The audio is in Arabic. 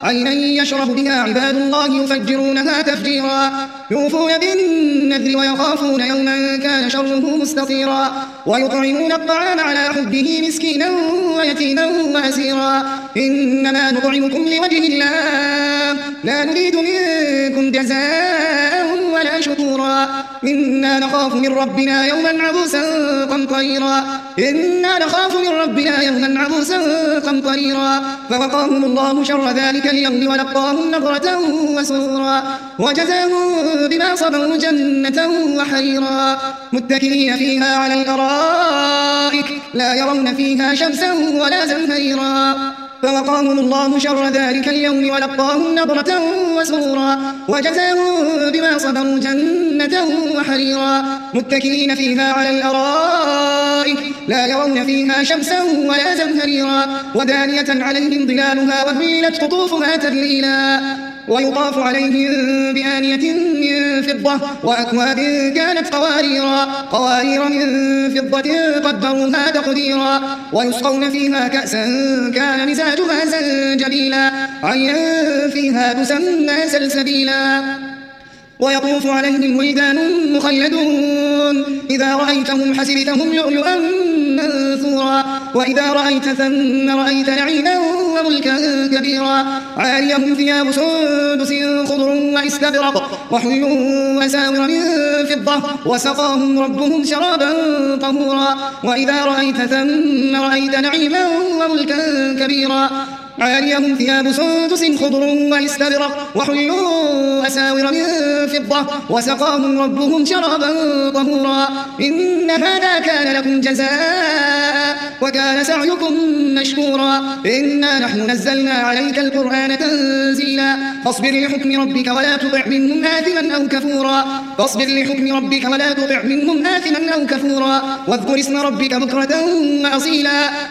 عينا يشرب بها عباد الله يفجرونها تفجيرا يوفون بالنذر ويخافون يوما كان شره مستطيرا ويطعمون الطعام على حبه مسكينا ويتيما وأسيرا إنما نطعمكم لوجه الله لا نريد منكم جزاء ولا شكورا إنا نخاف من ربنا يوما عبوسا قمطريرا فوقاهم الله شر ذلك اليوم ولقاهم نضرة وسرورا وجزاهم بما صبروا جنة وحريرا متكئين فيها على الأرائك لا يرون فيها شمسا ولا زمهريرا فوقاهم الله شر ذلك اليوم ولقاهم نضرة وسرورا وجزاهم بما صبروا جنة وحريرا متكئين فيها على الأرائك لا يرون فيها شمسا ولا زمهريرا ودانية عليهم ظلالها وذللت قطوفها تذليلا ويطاف عليهم بآنية من فضة وأكواب كانت قوارير من فضة قدروها تقديرا ويسقون فيها كأسا كان مزاجها زنجبيلا عينا فيها تسمى سلسبيلا ويطوف عليهم ولدان مخلدون إذا رأيتهم حسبتهم لؤلؤا منثورا وإذا رأيت ثم رأيت نعيما وملكا كبيرا عاليهم ثياب سندس خضر واستبرق وحلوا أساور من فضة وسقاهم ربهم شرابا طهورا وإذا رأيت ثم رأيت نعيما وملكا كبيرا عاليهم ثياب سندس خضر واستبرق وحلوا أساور من فضة وسقاهم ربهم شرابا طهورا إن هذا كان لكم جزاء وكان سعيكم مشكورا إنا نحن نزلنا عليك القرآن تنزيلا فاصبر لحكم ربك ولا تطع منهم آثما أو كفورا واذكر اسم ربك بكرة وأصيلا